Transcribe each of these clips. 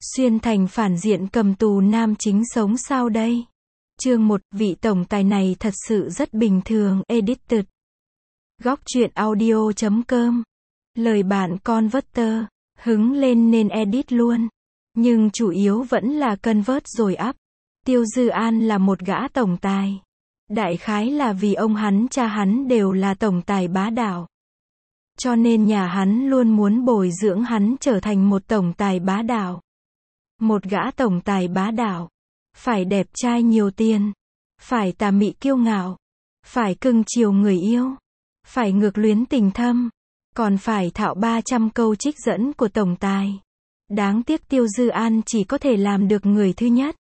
Xuyên thành phản diện cầm tù nam chính sống sao đây? Chương 1, vị tổng tài này thật sự rất bình thường. Edited. Góc truyện audio.com. Lời bạn converter. Hứng lên nên edit luôn. Nhưng chủ yếu vẫn là convert rồi up. Tiêu Dư An là một gã tổng tài. Đại khái là vì ông hắn cha hắn đều là tổng tài bá đạo. Cho nên nhà hắn luôn muốn bồi dưỡng hắn trở thành một tổng tài bá đạo. Một gã tổng tài bá đạo. Phải đẹp trai nhiều tiền. Phải tà mị kiêu ngạo. Phải cưng chiều người yêu. Phải ngược luyến tình thâm. Còn phải thạo 300 câu trích dẫn của tổng tài. Đáng tiếc Tiêu Dư An chỉ có thể làm được người thứ nhất.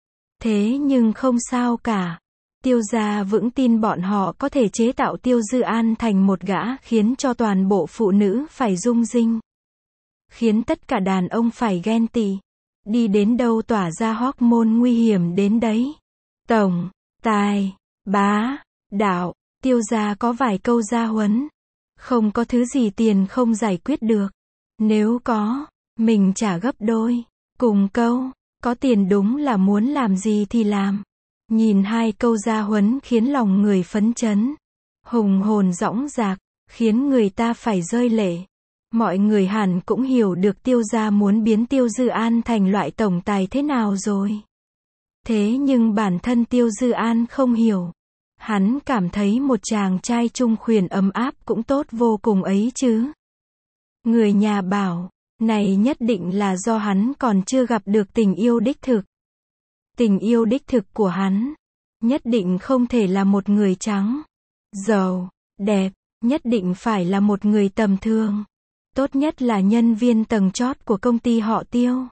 Thế nhưng không sao cả. Tiêu gia vững tin bọn họ có thể chế tạo Tiêu Dư An thành một gã khiến cho toàn bộ phụ nữ phải rung rinh. Khiến tất cả đàn ông phải ghen tị. Đi đến đâu tỏa ra hormone nguy hiểm đến đấy. Tổng, tài, bá, đạo, Tiêu gia có vài câu gia huấn. Không có thứ gì tiền không giải quyết được. Nếu có, mình trả gấp đôi. Cùng câu, có tiền đúng là muốn làm gì thì làm. Nhìn hai câu gia huấn khiến lòng người phấn chấn. Hùng hồn dõng dạc, khiến người ta phải rơi lệ. Mọi người hẳn cũng hiểu được Tiêu gia muốn biến Tiêu Dư An thành loại tổng tài thế nào rồi. Thế nhưng bản thân Tiêu Dư An không hiểu. Hắn cảm thấy một chàng trai trung khuyển ấm áp cũng tốt vô cùng ấy chứ. Người nhà bảo, này nhất định là do hắn còn chưa gặp được tình yêu đích thực. Tình yêu đích thực của hắn, nhất định không thể là một người trắng, giàu, đẹp, nhất định phải là một người tầm thường. Tốt nhất là nhân viên tầng chót của công ty họ Tiêu.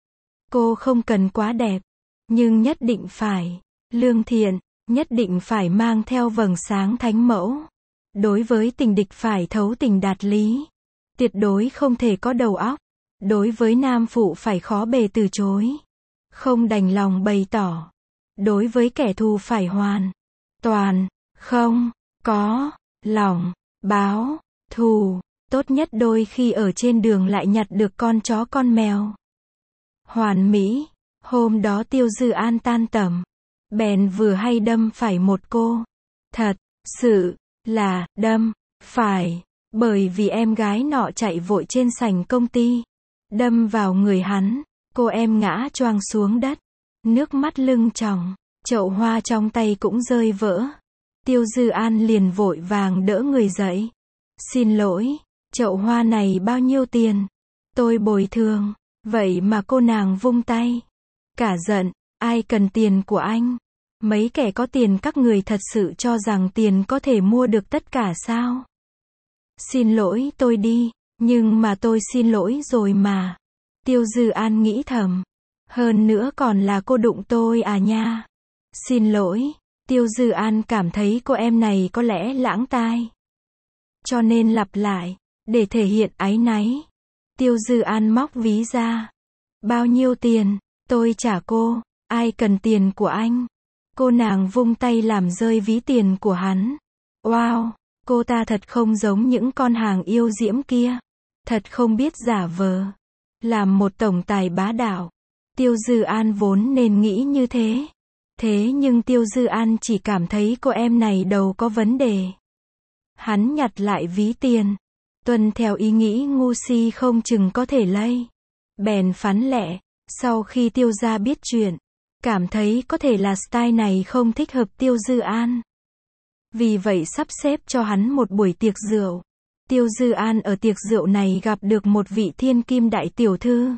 Cô không cần quá đẹp, nhưng nhất định phải lương thiện, nhất định phải mang theo vầng sáng thánh mẫu. Đối với tình địch phải thấu tình đạt lý. Tuyệt đối không thể có đầu óc. Đối với nam phụ phải khó bề từ chối. Không đành lòng bày tỏ. Đối với kẻ thù phải hoàn toàn, không có lòng báo thù. Tốt nhất đôi khi ở trên đường lại nhặt được con chó con mèo. Hoàn mỹ. Hôm đó Tiêu Dư An tan tầm. Bèn vừa hay đâm phải một cô. Thật sự là đâm phải. Bởi vì em gái nọ chạy vội trên sảnh công ty. Đâm vào người hắn. Cô em ngã choàng xuống đất. Nước mắt lưng tròng. Chậu hoa trong tay cũng rơi vỡ. Tiêu Dư An liền vội vàng đỡ người dậy. Xin lỗi, chậu hoa này bao nhiêu tiền? Tôi bồi thường. Vậy mà cô nàng vung tay. Cả giận, ai cần tiền của anh? Mấy kẻ có tiền các người thật sự cho rằng tiền có thể mua được tất cả sao? Xin lỗi tôi đi, nhưng mà tôi xin lỗi rồi mà. Tiêu Dư An nghĩ thầm. Hơn nữa còn là cô đụng tôi à nha. Xin lỗi. Tiêu Dư An cảm thấy cô em này có lẽ lãng tai. Cho nên lặp lại, để thể hiện áy náy. Tiêu Dư An móc ví ra. Bao nhiêu tiền? Tôi trả cô. Ai cần tiền của anh? Cô nàng vung tay làm rơi ví tiền của hắn. Wow, cô ta thật không giống những con hàng yêu diễm kia. Thật không biết giả vờ. Làm một tổng tài bá đạo. Tiêu Dư An vốn nên nghĩ như thế. Thế nhưng Tiêu Dư An chỉ cảm thấy cô em này đầu có vấn đề. Hắn nhặt lại ví tiền. Tuân theo ý nghĩ ngu si không chừng có thể lây. Bèn phán lẹ. Sau khi Tiêu gia biết chuyện. Cảm thấy có thể là style này không thích hợp Tiêu Dư An. Vì vậy sắp xếp cho hắn một buổi tiệc rượu. Tiêu Dư An ở tiệc rượu này gặp được một vị thiên kim đại tiểu thư.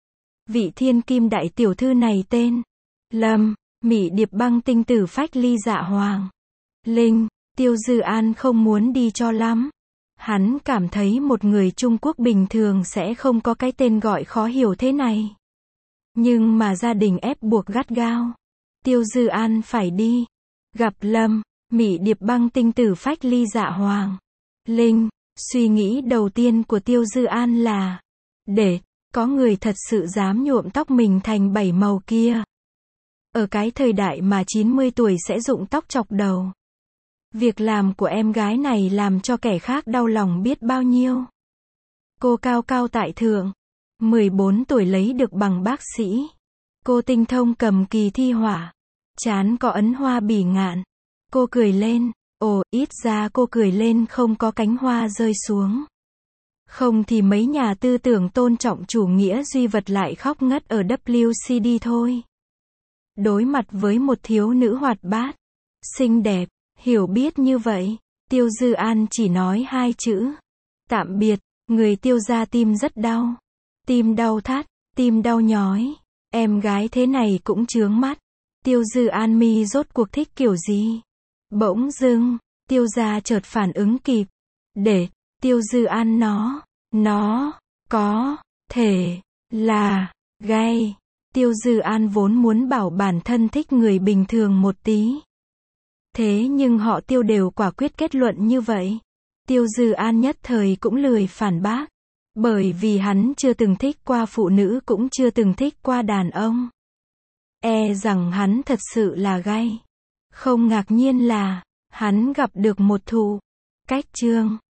Vị thiên kim đại tiểu thư này tên Lâm, Mỹ Điệp Băng Tinh Tử Phách Ly Dạ Hoàng. Linh, Tiêu Dư An không muốn đi cho lắm. Hắn cảm thấy một người Trung Quốc bình thường sẽ không có cái tên gọi khó hiểu thế này. Nhưng mà gia đình ép buộc gắt gao. Tiêu Dư An phải đi. Gặp Lâm, Mỹ Điệp Băng Tinh Tử Phách Ly Dạ Hoàng. Linh, suy nghĩ đầu tiên của Tiêu Dư An là để có người thật sự dám nhuộm tóc mình thành 7 màu kia. Ở cái thời đại mà 90 tuổi sẽ rụng tóc chọc đầu. Việc làm của em gái này làm cho kẻ khác đau lòng biết bao nhiêu. Cô cao cao tại thượng. 14 tuổi lấy được bằng bác sĩ. Cô tinh thông cầm kỳ thi họa. Trán có ấn hoa bỉ ngạn. Cô cười lên. Ồ, ít ra cô cười lên không có cánh hoa rơi xuống. Không thì mấy nhà tư tưởng tôn trọng chủ nghĩa duy vật lại khóc ngất ở WCD thôi. Đối mặt với một thiếu nữ hoạt bát, xinh đẹp, hiểu biết như vậy, Tiêu Dư An chỉ nói 2 chữ. Tạm biệt. Người Tiêu gia tim rất đau. Tim đau thắt, tim đau nhói. Em gái thế này cũng chướng mắt. Tiêu Dư An mi rốt cuộc thích kiểu gì? Bỗng dưng, Tiêu gia chợt phản ứng kịp. Để, Tiêu Dư An nó, có, thể, là, gay. Tiêu Dư An vốn muốn bảo bản thân thích người bình thường một tí. Thế nhưng họ Tiêu đều quả quyết kết luận như vậy. Tiêu Dư An nhất thời cũng lười phản bác. Bởi vì hắn chưa từng thích qua phụ nữ cũng chưa từng thích qua đàn ông. E rằng hắn thật sự là gay. Không ngạc nhiên là, hắn gặp được một thụ. Cách chương